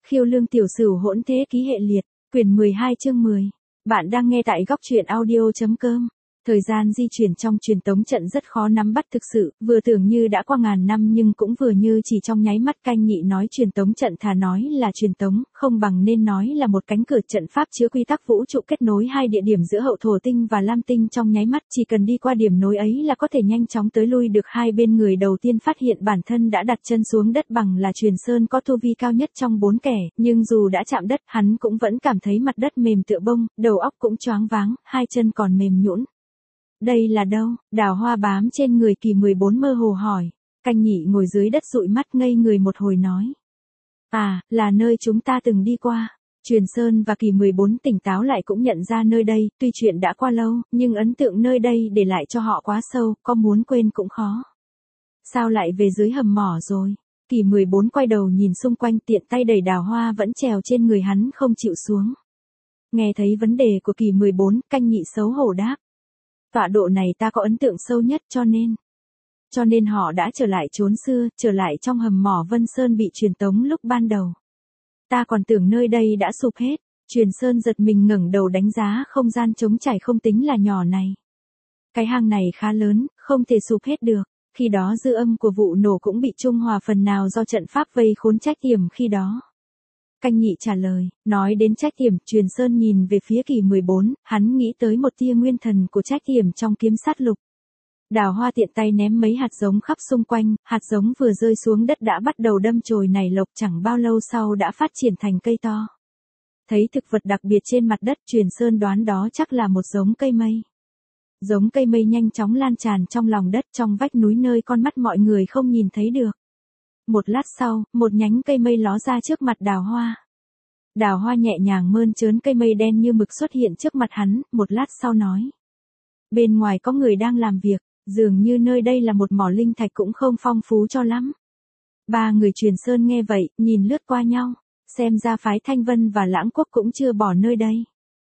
Khiêu Lương Tiểu Sửu hỗn thế ký hệ liệt, quyển 12 chương 10. Bạn đang nghe tại góc truyện audio.com. Thời gian di chuyển trong truyền tống trận rất khó nắm bắt thực sự, vừa tưởng như đã qua ngàn năm nhưng cũng vừa như chỉ trong nháy mắt. Canh Nhị nói truyền tống trận thà nói là truyền tống, không bằng nên nói là một cánh cửa trận pháp chứa quy tắc vũ trụ kết nối hai địa điểm giữa Hậu Thổ Tinh và Lam Tinh trong nháy mắt. Chỉ cần đi qua điểm nối ấy là có thể nhanh chóng tới lui được hai bên. Người đầu tiên phát hiện bản thân đã đặt chân xuống đất bằng là Truyền Sơn, có tu vi cao nhất trong bốn kẻ, nhưng dù đã chạm đất, hắn cũng vẫn cảm thấy mặt đất mềm tựa bông, đầu óc cũng choáng váng, hai chân còn mềm nhũn. Đây là đâu? Đào Hoa bám trên người Kỳ 14 mơ hồ hỏi. Canh Nhị ngồi dưới đất dụi mắt ngây người một hồi nói. À, là nơi chúng ta từng đi qua. Truyền Sơn và Kỳ 14 tỉnh táo lại cũng nhận ra nơi đây, tuy chuyện đã qua lâu, nhưng ấn tượng nơi đây để lại cho họ quá sâu, có muốn quên cũng khó. Sao lại về dưới hầm mỏ rồi? Kỳ 14 quay đầu nhìn xung quanh, tiện tay đẩy Đào Hoa vẫn trèo trên người hắn không chịu xuống. Nghe thấy vấn đề của Kỳ 14, Canh Nhị xấu hổ đáp. Tọa độ này ta có ấn tượng sâu nhất cho nên họ đã trở lại chốn xưa, trở lại trong hầm mỏ Vân Sơn bị truyền tống lúc ban đầu. Ta còn tưởng nơi đây đã sụp hết. Truyền Sơn giật mình ngẩng đầu đánh giá không gian trống trải không tính là nhỏ này. Cái hang này khá lớn, không thể sụp hết được. Khi đó dư âm của vụ nổ cũng bị trung hòa phần nào do trận pháp vây khốn Trách Tiềm khi đó. Canh Nhị trả lời, nói đến Trách Tiềm, Truyền Sơn nhìn về phía Kỳ 14, hắn nghĩ tới một tia nguyên thần của Trách Tiềm trong kiếm sát lục. Đào Hoa tiện tay ném mấy hạt giống khắp xung quanh, hạt giống vừa rơi xuống đất đã bắt đầu đâm chồi nảy lộc, chẳng bao lâu sau đã phát triển thành cây to. Thấy thực vật đặc biệt trên mặt đất, Truyền Sơn đoán đó chắc là một giống cây mây. Giống cây mây nhanh chóng lan tràn trong lòng đất, trong vách núi nơi con mắt mọi người không nhìn thấy được. Một lát sau, một nhánh cây mây ló ra trước mặt Đào Hoa. Đào Hoa nhẹ nhàng mơn trớn cây mây đen như mực xuất hiện trước mặt hắn, một lát sau nói. Bên ngoài có người đang làm việc, dường như nơi đây là một mỏ linh thạch cũng không phong phú cho lắm. Ba người Truyền Sơn nghe vậy, nhìn lướt qua nhau, xem ra phái Thanh Vân và Lãng Quốc cũng chưa bỏ nơi đây.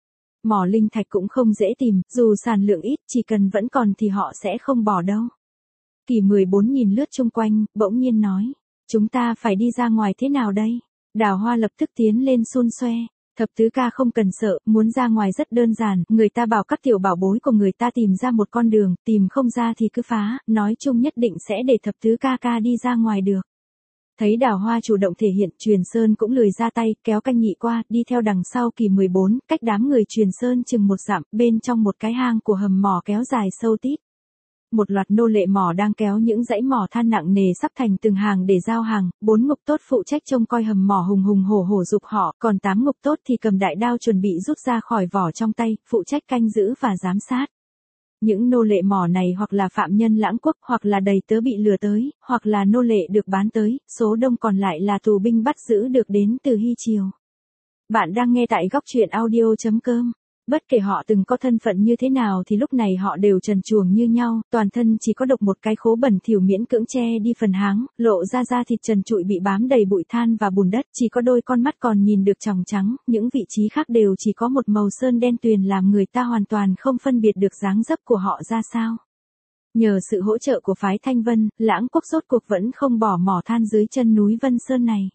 Mỏ linh thạch cũng không dễ tìm, dù sản lượng ít, chỉ cần vẫn còn thì họ sẽ không bỏ đâu. Kỳ 14 nhìn lướt chung quanh, bỗng nhiên nói. Chúng ta phải đi ra ngoài thế nào đây? Đào Hoa lập tức tiến lên xun xoe. Thập tứ ca không cần sợ, muốn ra ngoài rất đơn giản, người ta bảo các tiểu bảo bối của người ta tìm ra một con đường, tìm không ra thì cứ phá, nói chung nhất định sẽ để thập tứ ca đi ra ngoài được. Thấy Đào Hoa chủ động thể hiện, Truyền Sơn cũng lười ra tay, kéo Canh Nhị qua, đi theo đằng sau Kỳ 14, cách đám người Truyền Sơn chừng một dặm, bên trong một cái hang của hầm mỏ kéo dài sâu tít. Một loạt nô lệ mỏ đang kéo những dãy mỏ than nặng nề sắp thành từng hàng để giao hàng, 4 ngục tốt phụ trách trông coi hầm mỏ hùng hùng hổ hổ giục họ, còn 8 ngục tốt thì cầm đại đao chuẩn bị rút ra khỏi vỏ trong tay, phụ trách canh giữ và giám sát. Những nô lệ mỏ này hoặc là phạm nhân Lãng Quốc, hoặc là đầy tớ bị lừa tới, hoặc là nô lệ được bán tới, số đông còn lại là tù binh bắt giữ được đến từ Hy Triều. Bạn đang nghe tại góc truyện audio.com. Bất kể họ từng có thân phận như thế nào thì lúc này họ đều trần truồng như nhau, toàn thân chỉ có độc một cái khố bẩn thỉu miễn cưỡng che đi phần háng, lộ ra da thịt trần trụi bị bám đầy bụi than và bùn đất, chỉ có đôi con mắt còn nhìn được tròng trắng, những vị trí khác đều chỉ có một màu sơn đen tuyền làm người ta hoàn toàn không phân biệt được dáng dấp của họ ra sao. Nhờ sự hỗ trợ của phái Thanh Vân, Lãng Quốc rốt cuộc vẫn không bỏ mỏ than dưới chân núi Vân Sơn này.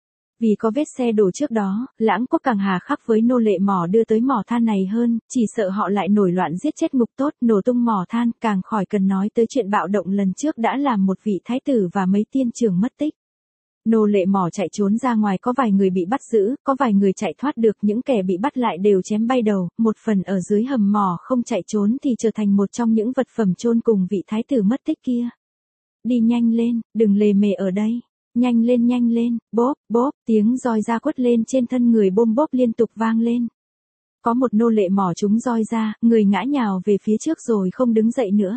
Vì có vết xe đổ trước đó, Lãng Quốc càng hà khắc với nô lệ mỏ đưa tới mỏ than này hơn, chỉ sợ họ lại nổi loạn giết chết ngục tốt, nổ tung mỏ than, càng khỏi cần nói tới chuyện bạo động lần trước đã làm một vị thái tử và mấy tiên trưởng mất tích. Nô lệ mỏ chạy trốn ra ngoài, có vài người bị bắt giữ, có vài người chạy thoát được, những kẻ bị bắt lại đều chém bay đầu, một phần ở dưới hầm mỏ không chạy trốn thì trở thành một trong những vật phẩm chôn cùng vị thái tử mất tích kia. Đi nhanh lên, đừng lề mề ở đây. Nhanh lên, bóp, bóp, tiếng roi da quất lên trên thân người bôm bóp liên tục vang lên. Có một nô lệ mỏ trúng roi ra, người ngã nhào về phía trước rồi không đứng dậy nữa.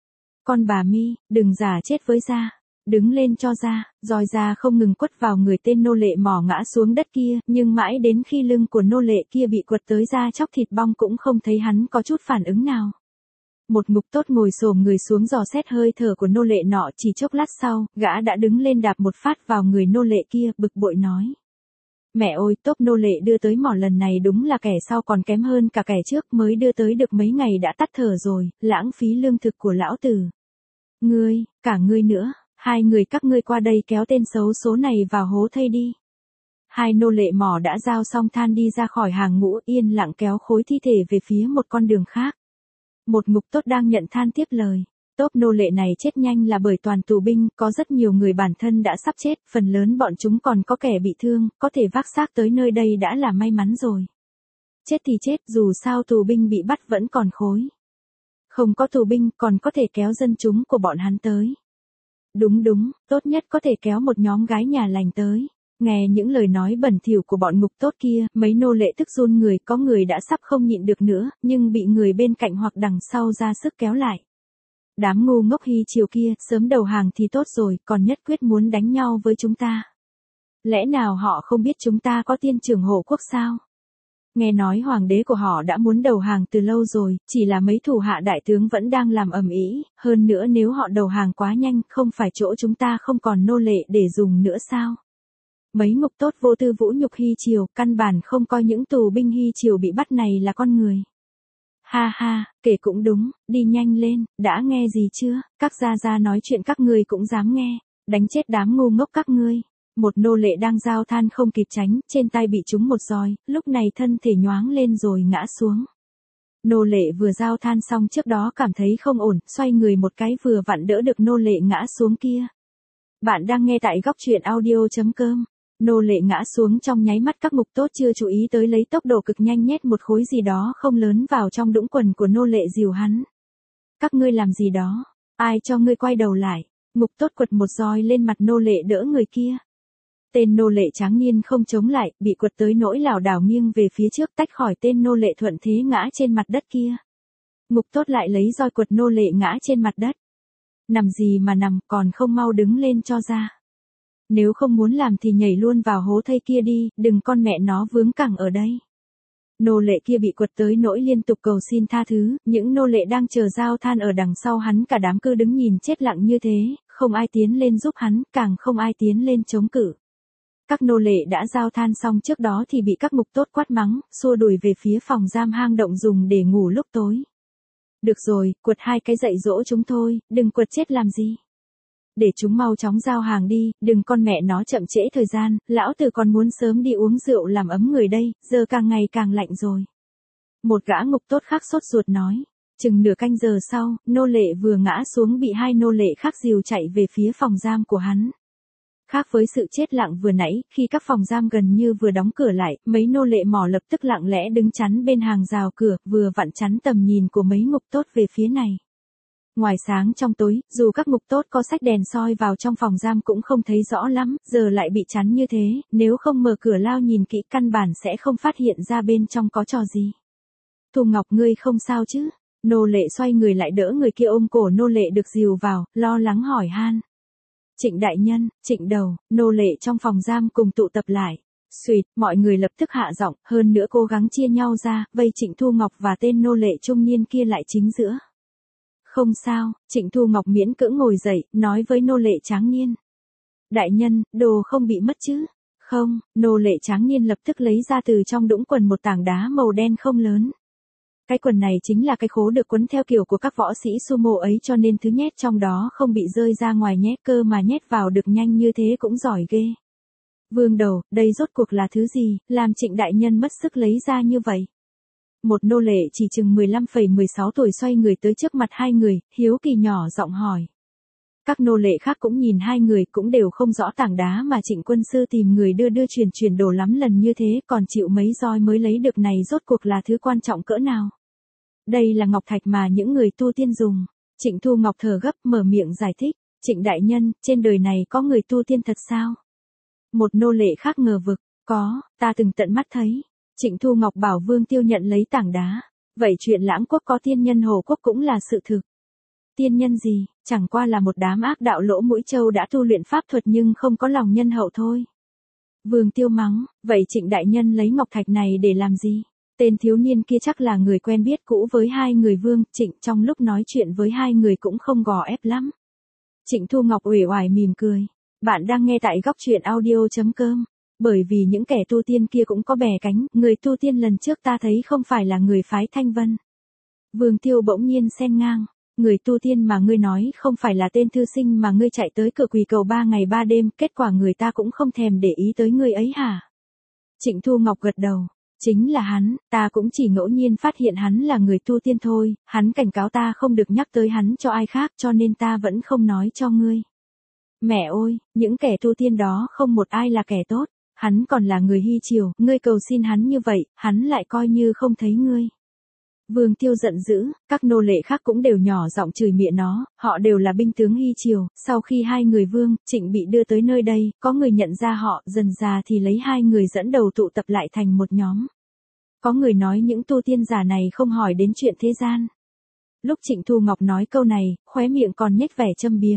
Con bà Mi, đừng giả chết với da, đứng lên cho ra, roi da không ngừng quất vào người tên nô lệ mỏ ngã xuống đất kia, nhưng mãi đến khi lưng của nô lệ kia bị quật tới da chóc thịt bong cũng không thấy hắn có chút phản ứng nào. Một ngục tốt ngồi xổm người xuống dò xét hơi thở của nô lệ nọ, chỉ chốc lát sau, gã đã đứng lên đạp một phát vào người nô lệ kia, bực bội nói. Mẹ ơi, tốp nô lệ đưa tới mỏ lần này đúng là kẻ sau còn kém hơn cả kẻ trước, mới đưa tới được mấy ngày đã tắt thở rồi, lãng phí lương thực của lão tử. Ngươi, cả ngươi nữa, hai người các ngươi qua đây kéo tên xấu số này vào hố thây đi. Hai nô lệ mỏ đã giao xong than đi ra khỏi hàng ngũ, yên lặng kéo khối thi thể về phía một con đường khác. Một ngục tốt đang nhận than tiếp lời. Tốp nô lệ này chết nhanh là bởi toàn tù binh, có rất nhiều người bản thân đã sắp chết, phần lớn bọn chúng còn có kẻ bị thương, có thể vác xác tới nơi đây đã là may mắn rồi. Chết thì chết, dù sao tù binh bị bắt vẫn còn khối. Không có tù binh, còn có thể kéo dân chúng của bọn hắn tới. Đúng, tốt nhất có thể kéo một nhóm gái nhà lành tới. Nghe những lời nói bẩn thỉu của bọn ngục tốt kia, mấy nô lệ tức run người, có người đã sắp không nhịn được nữa, nhưng bị người bên cạnh hoặc đằng sau ra sức kéo lại. Đám ngu ngốc Hy Triều kia, sớm đầu hàng thì tốt rồi, còn nhất quyết muốn đánh nhau với chúng ta. Lẽ nào họ không biết chúng ta có tiên trưởng hộ quốc sao? Nghe nói hoàng đế của họ đã muốn đầu hàng từ lâu rồi, chỉ là mấy thủ hạ đại tướng vẫn đang làm ầm ĩ, hơn nữa nếu họ đầu hàng quá nhanh, không phải chỗ chúng ta không còn nô lệ để dùng nữa sao? Mấy ngục tốt vô tư vũ nhục Hy Triều, căn bản không coi những tù binh Hy Triều bị bắt này là con người. Ha ha, kể cũng đúng, đi nhanh lên, đã nghe gì chưa, các gia gia nói chuyện các ngươi cũng dám nghe, đánh chết đám ngu ngốc các ngươi. Một nô lệ đang giao than không kịp tránh, trên tay bị trúng một roi, lúc này thân thể nhoáng lên rồi ngã xuống. Nô lệ vừa giao than xong trước đó cảm thấy không ổn, xoay người một cái vừa vặn đỡ được nô lệ ngã xuống kia. Bạn đang nghe tại góc truyện audio.com. Nô lệ ngã xuống trong nháy mắt, các ngục tốt chưa chú ý tới lấy tốc độ cực nhanh nhét một khối gì đó không lớn vào trong đũng quần của nô lệ dìu hắn. Các ngươi làm gì đó? Ai cho ngươi quay đầu lại? Ngục tốt quật một roi lên mặt nô lệ đỡ người kia. Tên nô lệ tráng niên không chống lại, bị quật tới nỗi lảo đảo nghiêng về phía trước tách khỏi tên nô lệ thuận thế ngã trên mặt đất kia. Ngục tốt lại lấy roi quật nô lệ ngã trên mặt đất. Nằm gì mà nằm, còn không mau đứng lên cho ra. Nếu không muốn làm thì nhảy luôn vào hố thây kia đi, đừng con mẹ nó vướng cẳng ở đây. Nô lệ kia bị quật tới nỗi liên tục cầu xin tha thứ, những nô lệ đang chờ giao than ở đằng sau hắn cả đám cứ đứng nhìn chết lặng như thế, không ai tiến lên giúp hắn, càng không ai tiến lên chống cự. Các nô lệ đã giao than xong trước đó thì bị các ngục tốt quát mắng, xua đuổi về phía phòng giam hang động dùng để ngủ lúc tối. Được rồi, quật hai cái dạy dỗ chúng thôi, đừng quật chết làm gì. Để chúng mau chóng giao hàng đi, đừng con mẹ nó chậm trễ thời gian, lão tử còn muốn sớm đi uống rượu làm ấm người đây, giờ càng ngày càng lạnh rồi. Một gã ngục tốt khác sốt ruột nói. Chừng nửa canh giờ sau, nô lệ vừa ngã xuống bị hai nô lệ khác dìu chạy về phía phòng giam của hắn. Khác với sự chết lặng vừa nãy, khi các phòng giam gần như vừa đóng cửa lại, mấy nô lệ mỏ lập tức lặng lẽ đứng chắn bên hàng rào cửa, vừa vặn chắn tầm nhìn của mấy ngục tốt về phía này. Ngoài sáng trong tối, dù các ngục tốt có xách đèn soi vào trong phòng giam cũng không thấy rõ lắm, giờ lại bị chắn như thế, nếu không mở cửa lao nhìn kỹ căn bản sẽ không phát hiện ra bên trong có trò gì. Thu Ngọc ngươi không sao chứ? Nô lệ xoay người lại đỡ người kia ôm cổ nô lệ được dìu vào, lo lắng hỏi han. Trịnh đại nhân, Trịnh đầu, nô lệ trong phòng giam cùng tụ tập lại. Xuyệt, mọi người lập tức hạ giọng, hơn nữa cố gắng chia nhau ra, vây Trịnh Thu Ngọc và tên nô lệ trung niên kia lại chính giữa. Không sao, Trịnh Thu Ngọc miễn cưỡng ngồi dậy, nói với nô lệ tráng niên. Đại nhân, đồ không bị mất chứ? Không, nô lệ tráng niên lập tức lấy ra từ trong đũng quần một tảng đá màu đen không lớn. Cái quần này chính là cái khố được quấn theo kiểu của các võ sĩ sumo ấy cho nên thứ nhét trong đó không bị rơi ra ngoài nhé, cơ mà nhét vào được nhanh như thế cũng giỏi ghê. Vương đầu, đây rốt cuộc là thứ gì, làm Trịnh đại nhân mất sức lấy ra như vậy? Một nô lệ chỉ chừng 15,16 tuổi xoay người tới trước mặt hai người, hiếu kỳ nhỏ giọng hỏi. Các nô lệ khác cũng nhìn hai người cũng đều không rõ tảng đá mà Trịnh quân sư tìm người đưa chuyển đồ lắm lần như thế còn chịu mấy roi mới lấy được này rốt cuộc là thứ quan trọng cỡ nào. Đây là ngọc thạch mà những người tu tiên dùng. Trịnh Thu Ngọc thở gấp mở miệng giải thích. Trịnh đại nhân, trên đời này có người tu tiên thật sao? Một nô lệ khác ngờ vực. Có, ta từng tận mắt thấy. Trịnh Thu Ngọc bảo Vương Tiêu nhận lấy tảng đá. Vậy chuyện Lãng Quốc có tiên nhân Hồ Quốc cũng là sự thực. Tiên nhân gì, chẳng qua là một đám ác đạo lỗ mũi trâu đã tu luyện pháp thuật nhưng không có lòng nhân hậu thôi. Vương Tiêu mắng, vậy Trịnh đại nhân lấy ngọc thạch này để làm gì? Tên thiếu niên kia chắc là người quen biết cũ với hai người Vương, Trịnh trong lúc nói chuyện với hai người cũng không gò ép lắm. Trịnh Thu Ngọc uể oải mỉm cười. Bạn đang nghe tại góc truyện audio.com. Bởi vì những kẻ tu tiên kia cũng có bè cánh, người tu tiên lần trước ta thấy không phải là người phái Thanh Vân. Vương Tiêu bỗng nhiên xen ngang. Người tu tiên mà ngươi nói không phải là tên thư sinh mà ngươi chạy tới cửa quỳ cầu 3 ngày 3 đêm, kết quả người ta cũng không thèm để ý tới ngươi ấy hả? Trịnh Thu Ngọc gật đầu. Chính là hắn, ta cũng chỉ ngẫu nhiên phát hiện hắn là người tu tiên thôi, hắn cảnh cáo ta không được nhắc tới hắn cho ai khác cho nên ta vẫn không nói cho ngươi. Mẹ ơi, những kẻ tu tiên đó không một ai là kẻ tốt, hắn còn là người Hy Triều, ngươi cầu xin hắn như vậy, hắn lại coi như không thấy ngươi. Vương Tiêu giận dữ, các nô lệ khác cũng đều nhỏ giọng chửi mịa nó, họ đều là binh tướng Hy Triều, sau khi hai người Vương, Trịnh bị đưa tới nơi đây, có người nhận ra họ, dần già thì lấy hai người dẫn đầu tụ tập lại thành một nhóm. Có người nói những tu tiên giả này không hỏi đến chuyện thế gian. Lúc Trịnh Thu Ngọc nói câu này, khóe miệng còn nhếch vẻ châm biếm.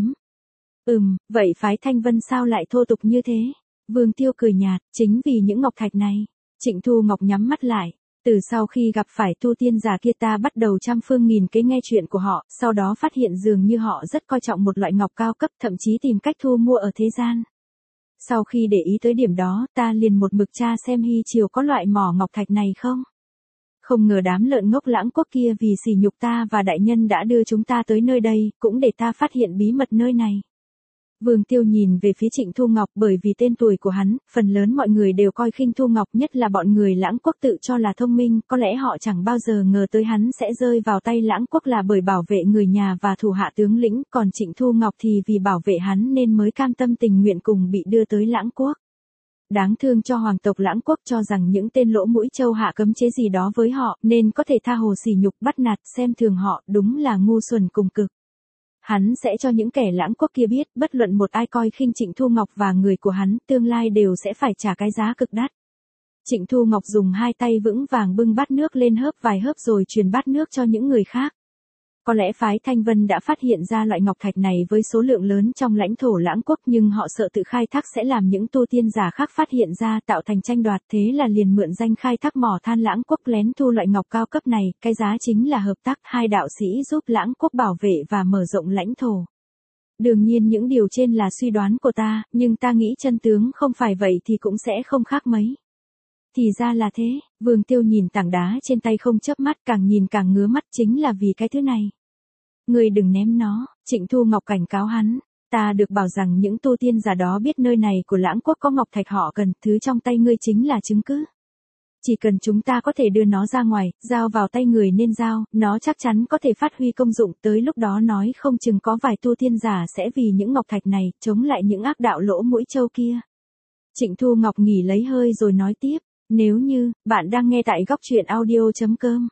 Vậy phái Thanh Vân sao lại thô tục như thế? Vương Tiêu cười nhạt, chính vì những ngọc thạch này. Trịnh Thu Ngọc nhắm mắt lại. Từ sau khi gặp phải tu tiên giả kia ta bắt đầu trăm phương nghìn kế nghe chuyện của họ, sau đó phát hiện dường như họ rất coi trọng một loại ngọc cao cấp, thậm chí tìm cách thu mua ở thế gian. Sau khi để ý tới điểm đó, ta liền một mực tra xem Hy Triều có loại mỏ ngọc thạch này không. Không ngờ đám lợn ngốc Lãng Quốc kia vì sỉ nhục ta và đại nhân đã đưa chúng ta tới nơi đây, cũng để ta phát hiện bí mật nơi này. Vương Tiêu nhìn về phía Trịnh Thu Ngọc, bởi vì tên tuổi của hắn, phần lớn mọi người đều coi khinh Thu Ngọc, nhất là bọn người Lãng Quốc tự cho là thông minh, có lẽ họ chẳng bao giờ ngờ tới hắn sẽ rơi vào tay Lãng Quốc là bởi bảo vệ người nhà và thủ hạ tướng lĩnh, còn Trịnh Thu Ngọc thì vì bảo vệ hắn nên mới cam tâm tình nguyện cùng bị đưa tới Lãng Quốc. Đáng thương cho hoàng tộc Lãng Quốc cho rằng những tên lỗ mũi trâu hạ cấm chế gì đó với họ, nên có thể tha hồ sỉ nhục bắt nạt xem thường họ, đúng là ngu xuẩn cùng cực. Hắn sẽ cho những kẻ Lãng Quốc kia biết, bất luận một ai coi khinh Trịnh Thu Ngọc và người của hắn, tương lai đều sẽ phải trả cái giá cực đắt. Trịnh Thu Ngọc dùng hai tay vững vàng bưng bát nước lên hớp vài hớp rồi truyền bát nước cho những người khác. Có lẽ phái Thanh Vân đã phát hiện ra loại ngọc thạch này với số lượng lớn trong lãnh thổ Lãng Quốc, nhưng họ sợ tự khai thác sẽ làm những tu tiên giả khác phát hiện ra tạo thành tranh đoạt, thế là liền mượn danh khai thác mỏ than Lãng Quốc lén thu loại ngọc cao cấp này, cái giá chính là hợp tác hai đạo sĩ giúp Lãng Quốc bảo vệ và mở rộng lãnh thổ. Đương nhiên những điều trên là suy đoán của ta, nhưng ta nghĩ chân tướng không phải vậy thì cũng sẽ không khác mấy. Thì ra là thế, Vương Tiêu nhìn tảng đá trên tay không chớp mắt, càng nhìn càng ngứa mắt, chính là vì cái thứ này. Ngươi đừng ném nó, Trịnh Thu Ngọc cảnh cáo hắn. Ta được bảo rằng những tu tiên giả đó biết nơi này của Lãng Quốc có ngọc thạch họ cần, thứ trong tay ngươi chính là chứng cứ. Chỉ cần chúng ta có thể đưa nó ra ngoài, giao vào tay người nên giao, nó chắc chắn có thể phát huy công dụng, tới lúc đó nói không chừng có vài tu tiên giả sẽ vì những ngọc thạch này, chống lại những ác đạo lỗ mũi trâu kia. Trịnh Thu Ngọc nghỉ lấy hơi rồi nói tiếp, nếu như, bạn đang nghe tại góc truyện audio.com.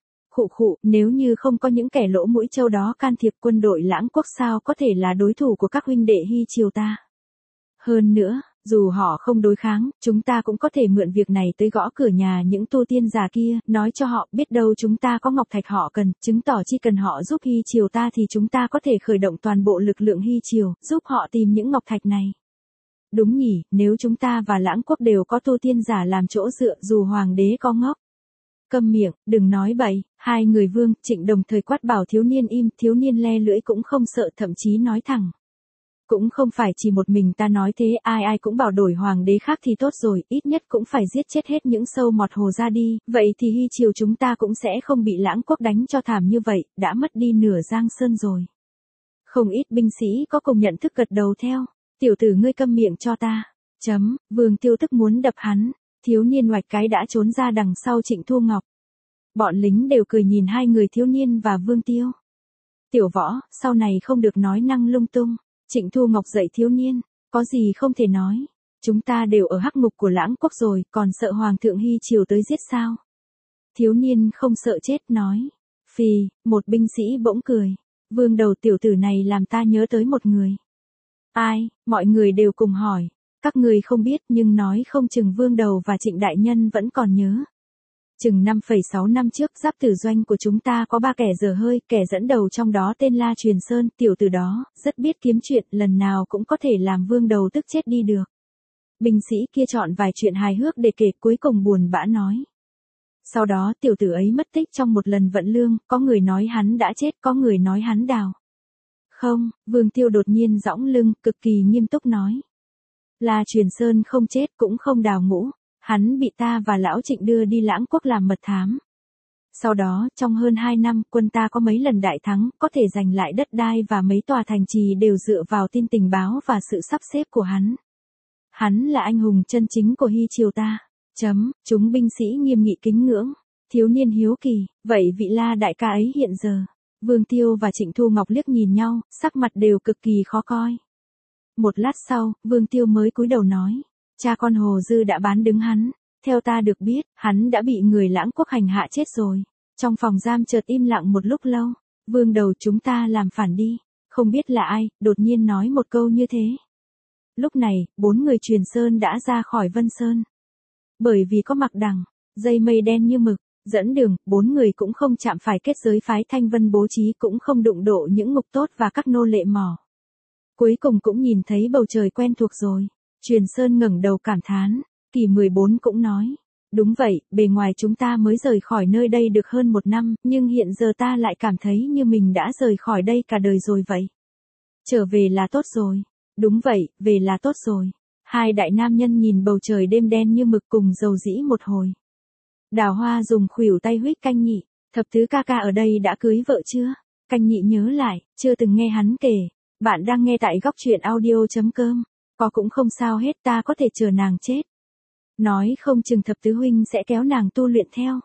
Nếu như không có những kẻ lỗ mũi trâu đó can thiệp, quân đội Lãng Quốc sao có thể là đối thủ của các huynh đệ Hy Triều ta. Hơn nữa, dù họ không đối kháng, chúng ta cũng có thể mượn việc này tới gõ cửa nhà những tu tiên giả kia, nói cho họ biết đâu chúng ta có ngọc thạch họ cần, chứng tỏ chỉ cần họ giúp Hy Triều ta thì chúng ta có thể khởi động toàn bộ lực lượng Hy Triều, giúp họ tìm những ngọc thạch này. Đúng nhỉ, nếu chúng ta và Lãng Quốc đều có tu tiên giả làm chỗ dựa, dù hoàng đế có ngốc. Câm miệng, đừng nói bậy, hai người Vương, Trịnh đồng thời quát bảo thiếu niên im, thiếu niên le lưỡi cũng không sợ, thậm chí nói thẳng. Cũng không phải chỉ một mình ta nói thế, ai ai cũng bảo đổi hoàng đế khác thì tốt rồi, ít nhất cũng phải giết chết hết những sâu mọt hồ ra đi, vậy thì Hy Triều chúng ta cũng sẽ không bị Lãng Quốc đánh cho thảm như vậy, đã mất đi nửa Giang Sơn rồi. Không ít binh sĩ có cùng nhận thức gật đầu theo, tiểu tử ngươi câm miệng cho ta. Vương Tiêu tức muốn đập hắn, thiếu niên ngoạch cái đã trốn ra đằng sau Trịnh Thu Ngọc. Bọn lính đều cười nhìn hai người thiếu niên và Vương Tiêu. Tiểu Võ, sau này không được nói năng lung tung. Trịnh Thu Ngọc dạy thiếu niên, có gì không thể nói. Chúng ta đều ở hắc ngục của Lãng Quốc rồi, còn sợ Hoàng thượng Hy Triều tới giết sao? Thiếu niên không sợ chết nói. Phì, một binh sĩ bỗng cười. Vương đầu tiểu tử này làm ta nhớ tới một người. Ai, mọi người đều cùng hỏi. Các người không biết nhưng nói không chừng Vương đầu và Trịnh đại nhân vẫn còn nhớ. Chừng 5,6 năm trước, giáp tử doanh của chúng ta có 3 kẻ dở hơi, kẻ dẫn đầu trong đó tên La Truyền Sơn, tiểu tử đó, rất biết kiếm chuyện, lần nào cũng có thể làm Vương đầu tức chết đi được. Binh sĩ kia chọn vài chuyện hài hước để kể, cuối cùng buồn bã nói. Sau đó tiểu tử ấy mất tích trong một lần vận lương, có người nói hắn đã chết, có người nói hắn đào. Không, Vương Tiêu đột nhiên dõng lưng, cực kỳ nghiêm túc nói. La Truyền Sơn không chết cũng không đào ngũ. Hắn bị ta và lão Trịnh đưa đi Lãng Quốc làm mật thám. Sau đó, trong hơn 2 năm, quân ta có mấy lần đại thắng, có thể giành lại đất đai và mấy tòa thành trì đều dựa vào tin tình báo và sự sắp xếp của hắn. Hắn là anh hùng chân chính của Hy Triều ta. Chúng binh sĩ nghiêm nghị kính ngưỡng. Thiếu niên hiếu kỳ, vậy vị La đại ca ấy hiện giờ? Vương Tiêu và Trịnh Thu Ngọc liếc nhìn nhau, sắc mặt đều cực kỳ khó coi. Một lát sau, Vương Tiêu mới cúi đầu nói, cha con Hồ Dư đã bán đứng hắn. Theo ta được biết, hắn đã bị người Lãng Quốc hành hạ chết rồi. Trong phòng giam chợt im lặng một lúc lâu. Vương đầu chúng ta làm phản đi. Không biết là ai, đột nhiên nói một câu như thế. Lúc này, 4 người Truyền Sơn đã ra khỏi Vân Sơn. Bởi vì có mặc đằng, dây mây đen như mực, dẫn đường, 4 người cũng không chạm phải kết giới phái Thanh Vân bố trí, cũng không đụng độ những ngục tốt và các nô lệ mỏ. Cuối cùng cũng nhìn thấy bầu trời quen thuộc rồi. Truyền Sơn ngẩng đầu cảm thán, Kỳ 14 cũng nói. Đúng vậy, bề ngoài chúng ta mới rời khỏi nơi đây được hơn 1 năm, nhưng hiện giờ ta lại cảm thấy như mình đã rời khỏi đây cả đời rồi vậy. Trở về là tốt rồi. Đúng vậy, về là tốt rồi. Hai đại nam nhân nhìn bầu trời đêm đen như mực cùng dầu dĩ một hồi. Đào Hoa dùng khuỷu tay huých Canh Nhị, thập tứ ca ca ở đây đã cưới vợ chưa? Canh Nhị nhớ lại, chưa từng nghe hắn kể. Bạn đang nghe tại góc truyện audio.com. Có cũng không sao hết, ta có thể chờ nàng chết. Nói không chừng thập tứ huynh sẽ kéo nàng tu luyện theo.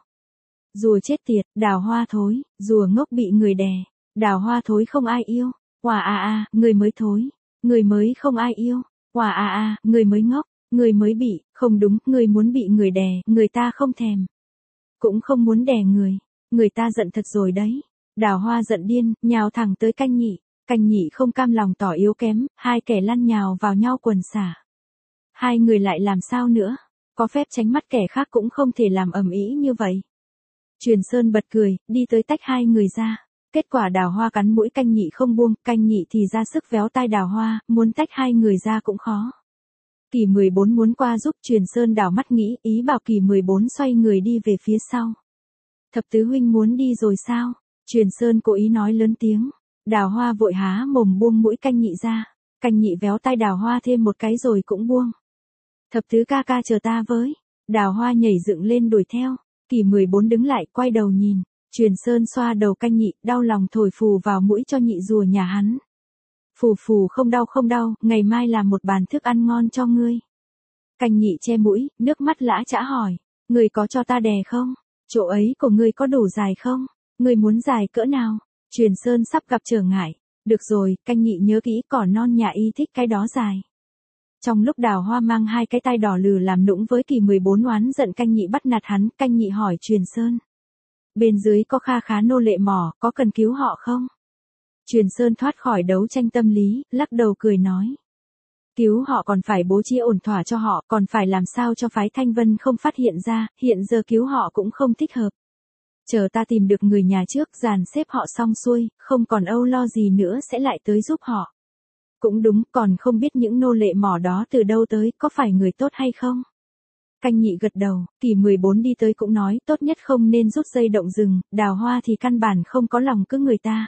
Rùa chết tiệt, Đào Hoa thối, rùa ngốc bị người đè. Đào Hoa thối không ai yêu. Oà người mới thối. Người mới không ai yêu. Oà người mới ngốc. Người mới bị, không đúng, người muốn bị người đè, người ta không thèm. Cũng không muốn đè người. Người ta giận thật rồi đấy. Đào Hoa giận điên, nhào thẳng tới Canh Nhị. Canh Nhị không cam lòng tỏ yếu kém, hai kẻ lăn nhào vào nhau quần xả. Hai người lại làm sao nữa? Có phép tránh mắt kẻ khác cũng không thể làm ầm ĩ như vậy. Truyền Sơn bật cười, đi tới tách hai người ra. Kết quả Đào Hoa cắn mũi Canh Nhị không buông, Canh Nhị thì ra sức véo tai Đào Hoa, muốn tách hai người ra cũng khó. Kỳ 14 muốn qua giúp. Truyền Sơn đảo mắt nghĩ, ý bảo Kỳ 14 xoay người đi về phía sau. Thập tứ huynh muốn đi rồi sao? Truyền Sơn cố ý nói lớn tiếng. Đào Hoa vội há mồm buông mũi Canh Nhị ra. Canh Nhị véo tai Đào Hoa thêm một cái rồi cũng buông. Thập tứ ca ca chờ ta với. Đào Hoa nhảy dựng lên đuổi theo. Kỳ 14 đứng lại, quay đầu nhìn. Truyền Sơn xoa đầu Canh Nhị, đau lòng thổi phù vào mũi cho nhị rùa nhà hắn. Phù phù, không đau, ngày mai làm một bàn thức ăn ngon cho ngươi. Canh Nhị che mũi, nước mắt lã chã hỏi. Ngươi có cho ta đè không? Chỗ ấy của ngươi có đủ dài không? Ngươi muốn dài cỡ nào? Truyền Sơn sắp gặp trở ngại. Được rồi, Canh Nhị nhớ kỹ, cỏ non nhà y thích cái đó dài. Trong lúc Đào Hoa mang hai cái tai đỏ lừ làm nũng với Kỳ 14 oán giận Canh Nhị bắt nạt hắn, Canh Nhị hỏi Truyền Sơn. Bên dưới có kha khá nô lệ mỏ, có cần cứu họ không? Truyền Sơn thoát khỏi đấu tranh tâm lý, lắc đầu cười nói. Cứu họ còn phải bố trí ổn thỏa cho họ, còn phải làm sao cho phái Thanh Vân không phát hiện ra, hiện giờ cứu họ cũng không thích hợp. Chờ ta tìm được người nhà trước, dàn xếp họ xong xuôi, không còn âu lo gì nữa sẽ lại tới giúp họ. Cũng đúng, còn không biết những nô lệ mỏ đó từ đâu tới, có phải người tốt hay không? Canh Nhị gật đầu, Kỳ 14 đi tới cũng nói, tốt nhất không nên rút dây động rừng, Đào Hoa thì căn bản không có lòng cứ người ta.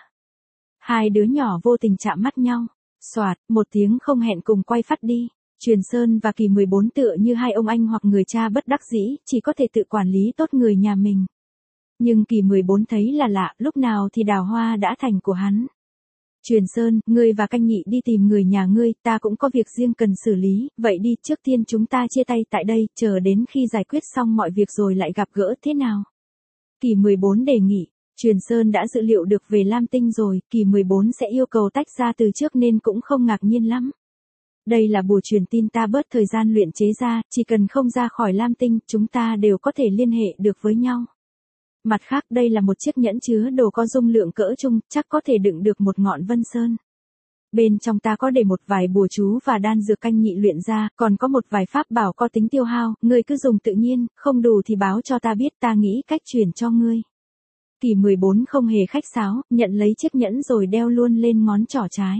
Hai đứa nhỏ vô tình chạm mắt nhau, xoạt, một tiếng không hẹn cùng quay phát đi. Truyền Sơn và Kỳ 14 tựa như hai ông anh hoặc người cha bất đắc dĩ, chỉ có thể tự quản lý tốt người nhà mình. Nhưng Kỳ 14 thấy là lạ, lúc nào thì Đào Hoa đã thành của hắn. Truyền Sơn, ngươi và Canh Nhị đi tìm người nhà ngươi, ta cũng có việc riêng cần xử lý, vậy đi, trước tiên chúng ta chia tay tại đây, chờ đến khi giải quyết xong mọi việc rồi lại gặp gỡ thế nào? Kỳ 14 đề nghị. Truyền Sơn đã dự liệu được về Lam Tinh rồi, Kỳ 14 sẽ yêu cầu tách ra từ trước nên cũng không ngạc nhiên lắm. Đây là bùa truyền tin ta bớt thời gian luyện chế ra, chỉ cần không ra khỏi Lam Tinh, chúng ta đều có thể liên hệ được với nhau. Mặt khác, đây là một chiếc nhẫn chứa đồ có dung lượng cỡ trung, chắc có thể đựng được một ngọn Vân Sơn. Bên trong ta có để một vài bùa chú và đan dược Canh Nhị luyện ra, còn có một vài pháp bảo có tính tiêu hao, ngươi cứ dùng tự nhiên, không đủ thì báo cho ta biết, ta nghĩ cách chuyển cho ngươi. Kỳ 14 không hề khách sáo, nhận lấy chiếc nhẫn rồi đeo luôn lên ngón trỏ trái.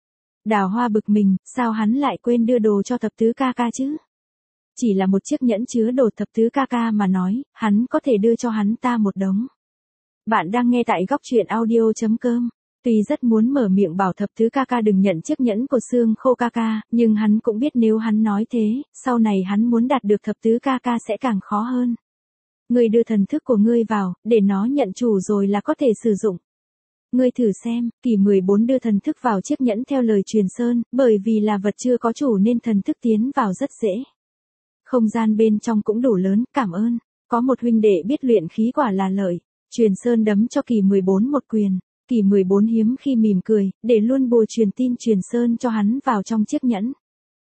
Đào Hoa bực mình, sao hắn lại quên đưa đồ cho thập tứ ca ca chứ? Chỉ là một chiếc nhẫn chứa đồ, thập tứ ca ca mà nói, hắn có thể đưa cho hắn ta một đống. Bạn đang nghe tại góc truyện audio.com. Tuy rất muốn mở miệng bảo thập tứ ca ca đừng nhận chiếc nhẫn của xương khô ca ca, nhưng hắn cũng biết nếu hắn nói thế, sau này hắn muốn đạt được thập tứ ca ca sẽ càng khó hơn. Ngươi đưa thần thức của ngươi vào, để nó nhận chủ rồi là có thể sử dụng. Ngươi thử xem, Kỳ 14 đưa thần thức vào chiếc nhẫn theo lời Truyền Sơn, bởi vì là vật chưa có chủ nên thần thức tiến vào rất dễ. Không gian bên trong cũng đủ lớn, cảm ơn. Có một huynh đệ biết luyện khí quả là lợi. Truyền Sơn đấm cho Kỳ 14 một quyền. Kỳ 14 hiếm khi mỉm cười, để luôn bùa truyền tin Truyền Sơn cho hắn vào trong chiếc nhẫn.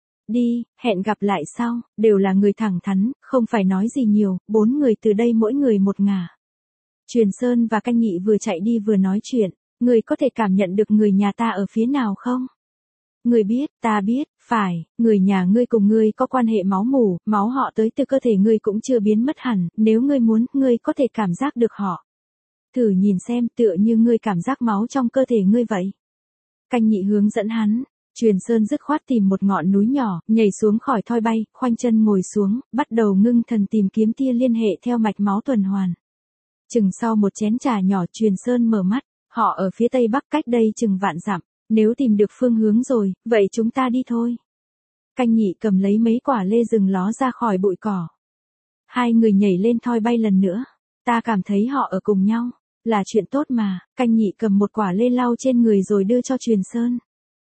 Đi, hẹn gặp lại sau, đều là người thẳng thắn, không phải nói gì nhiều, 4 người từ đây mỗi người một ngả. Truyền Sơn và Canh Nhị vừa chạy đi vừa nói chuyện, người có thể cảm nhận được người nhà ta ở phía nào không? Người biết, ta biết, phải, người nhà ngươi cùng ngươi có quan hệ máu mủ, máu họ tới từ cơ thể ngươi cũng chưa biến mất hẳn, nếu ngươi muốn, ngươi có thể cảm giác được họ. Thử nhìn xem tựa như ngươi cảm giác máu trong cơ thể ngươi vậy. Canh Nhị hướng dẫn hắn, Truyền Sơn dứt khoát tìm một ngọn núi nhỏ, nhảy xuống khỏi thoi bay, khoanh chân ngồi xuống, bắt đầu ngưng thần tìm kiếm tia liên hệ theo mạch máu tuần hoàn. Chừng sau một chén trà nhỏ Truyền Sơn mở mắt, họ ở phía tây bắc cách đây chừng vạn dặm, nếu tìm được phương hướng rồi, vậy chúng ta đi thôi. Canh Nhị cầm lấy mấy quả lê rừng ló ra khỏi bụi cỏ. Hai người nhảy lên thoi bay lần nữa, ta cảm thấy họ ở cùng nhau, là chuyện tốt mà. Canh Nhị cầm một quả lê lau trên người rồi đưa cho Truyền Sơn.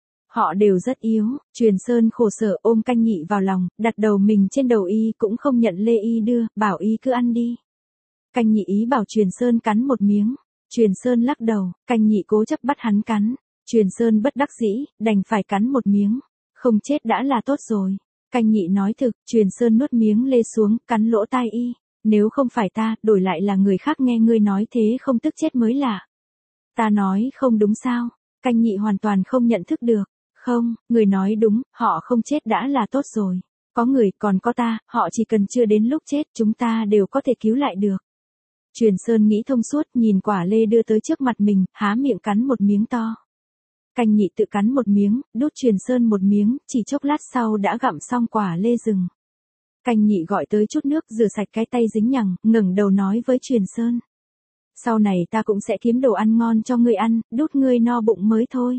Họ đều rất yếu, Truyền Sơn khổ sở ôm Canh Nhị vào lòng, đặt đầu mình trên đầu y cũng không nhận lê y đưa, bảo y cứ ăn đi. Canh Nhị ý bảo Truyền Sơn cắn một miếng, Truyền Sơn lắc đầu, Canh Nhị cố chấp bắt hắn cắn, Truyền Sơn bất đắc dĩ, đành phải cắn một miếng, không chết đã là tốt rồi. Canh Nhị nói thực, Truyền Sơn nuốt miếng lê xuống, cắn lỗ tai y, nếu không phải ta, đổi lại là người khác nghe ngươi nói thế không tức chết mới lạ. Ta nói không đúng sao? Canh Nhị hoàn toàn không nhận thức được. Không, người nói đúng, họ không chết đã là tốt rồi. Có người, còn có ta, họ chỉ cần chưa đến lúc chết chúng ta đều có thể cứu lại được. Truyền Sơn nghĩ thông suốt, nhìn quả lê đưa tới trước mặt mình, há miệng cắn một miếng to. Canh Nhị tự cắn một miếng, đút Truyền Sơn một miếng, chỉ chốc lát sau đã gặm xong quả lê rừng. Canh Nhị gọi tới chút nước rửa sạch cái tay dính nhằng, ngẩng đầu nói với Truyền Sơn. Sau này ta cũng sẽ kiếm đồ ăn ngon cho ngươi ăn, đút ngươi no bụng mới thôi.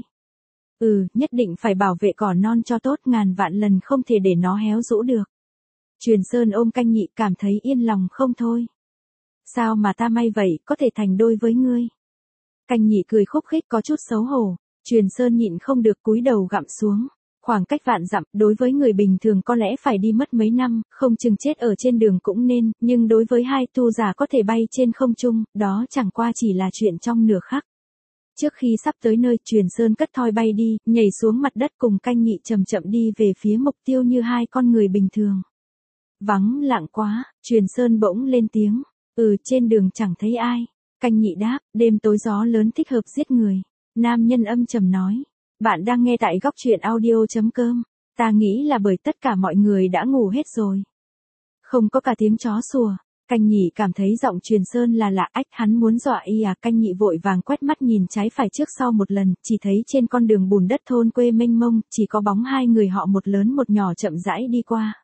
Nhất định phải bảo vệ cỏ non cho tốt, ngàn vạn lần không thể để nó héo rũ được. Truyền Sơn ôm Canh Nhị cảm thấy yên lòng không thôi. Sao mà ta may vậy, có thể thành đôi với ngươi. Canh Nhị cười khúc khích có chút xấu hổ, Truyền Sơn nhịn không được cúi đầu gặm xuống. Khoảng cách vạn dặm, đối với người bình thường có lẽ phải đi mất mấy năm, không chừng chết ở trên đường cũng nên, nhưng đối với hai tu giả có thể bay trên không trung, đó chẳng qua chỉ là chuyện trong nửa khắc. Trước khi sắp tới nơi, Truyền Sơn cất thoi bay đi, nhảy xuống mặt đất cùng Canh Nhị chậm chậm đi về phía mục tiêu như hai con người bình thường. Vắng lặng quá, Truyền Sơn bỗng lên tiếng, trên đường chẳng thấy ai. Canh Nhị đáp, đêm tối gió lớn thích hợp giết người. Nam nhân âm trầm nói, bạn đang nghe tại góc truyện audio.com, ta nghĩ là bởi tất cả mọi người đã ngủ hết rồi. Không có cả tiếng chó sủa. Canh Nhị cảm thấy giọng Truyền Sơn là lạ, hắn muốn dọa y à? Canh Nhị vội vàng quét mắt nhìn trái phải trước sau một lần, chỉ thấy trên con đường bùn đất thôn quê mênh mông, chỉ có bóng hai người họ một lớn một nhỏ chậm rãi đi qua.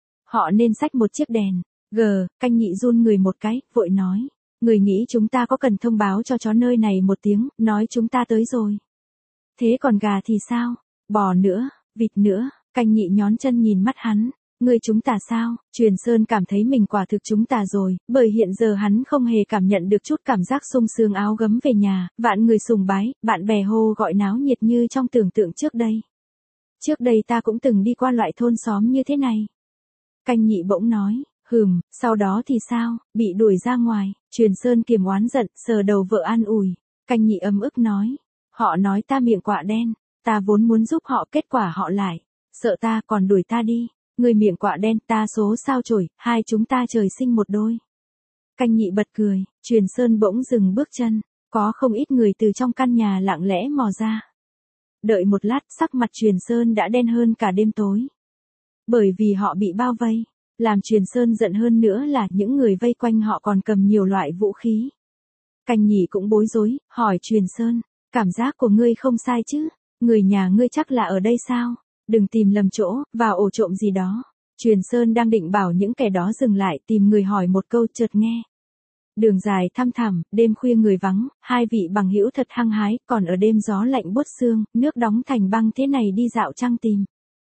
Họ nên xách một chiếc đèn. Canh Nhị run người một cái, vội nói, người nghĩ chúng ta có cần thông báo cho chó nơi này một tiếng, nói chúng ta tới rồi. Thế còn gà thì sao? Bò nữa, vịt nữa. Canh Nhị nhón chân nhìn mắt hắn. Người chúng ta sao? Truyền Sơn cảm thấy mình quả thực chúng ta rồi, bởi hiện giờ hắn không hề cảm nhận được chút cảm giác sung sướng áo gấm về nhà, vạn người sùng bái, bạn bè hô gọi náo nhiệt như trong tưởng tượng trước đây. Trước đây ta cũng từng đi qua loại thôn xóm như thế này. Canh Nhị bỗng nói, sau đó thì sao? Bị đuổi ra ngoài. Truyền Sơn kiềm oán giận, sờ đầu vợ an ủi. Canh Nhị ấm ức nói, họ nói ta miệng quạ đen, ta vốn muốn giúp họ, kết quả họ lại sợ ta còn đuổi ta đi. Người miệng quạ đen, ta số sao chổi, hai chúng ta trời sinh một đôi. Canh Nhị bật cười, Truyền Sơn bỗng dừng bước chân, có không ít người từ trong căn nhà lặng lẽ mò ra. Đợi một lát, sắc mặt Truyền Sơn đã đen hơn cả đêm tối. Bởi vì họ bị bao vây, làm Truyền Sơn giận hơn nữa là những người vây quanh họ còn cầm nhiều loại vũ khí. Canh Nhị cũng bối rối, hỏi Truyền Sơn, cảm giác của ngươi không sai chứ, người nhà ngươi chắc là ở đây sao? Đừng tìm lầm chỗ, vào ổ trộm gì đó. Truyền Sơn đang định bảo những kẻ đó dừng lại, tìm người hỏi một câu, chợt nghe. Đường dài thăm thẳm, đêm khuya người vắng, hai vị bằng hữu thật hăng hái, còn ở đêm gió lạnh buốt xương, nước đóng thành băng thế này đi dạo trăng tìm.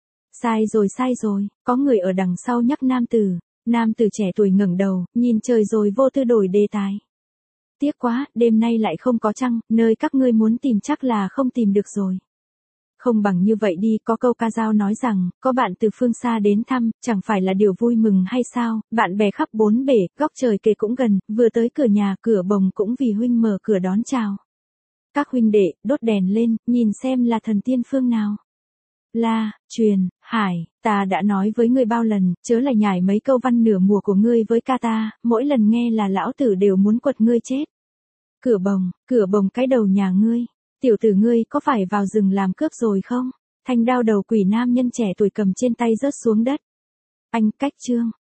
Sai rồi, có người ở đằng sau nhắc nam tử trẻ tuổi ngẩng đầu, nhìn trời rồi vô tư đổi đề tài. Tiếc quá, đêm nay lại không có trăng, nơi các ngươi muốn tìm chắc là không tìm được rồi. không bằng như vậy đi, có câu ca dao nói rằng, có bạn từ phương xa đến thăm, chẳng phải là điều vui mừng hay sao, bạn bè khắp bốn bể, góc trời kề cũng gần, vừa tới cửa nhà, cửa bồng cũng vì huynh mở cửa đón chào. Các huynh đệ, đốt đèn lên, nhìn xem là thần tiên phương nào. La, Truyền, Hải, ta đã nói với ngươi bao lần, chớ lại nhảy mấy câu văn nửa mùa của ngươi với ca ta, mỗi lần nghe là lão tử đều muốn quật ngươi chết. Cửa bồng cái đầu nhà ngươi, tiểu tử ngươi có phải vào rừng làm cướp rồi không? Thanh đao đầu quỷ nam nhân trẻ tuổi cầm trên tay rớt xuống đất. Anh cách Trương,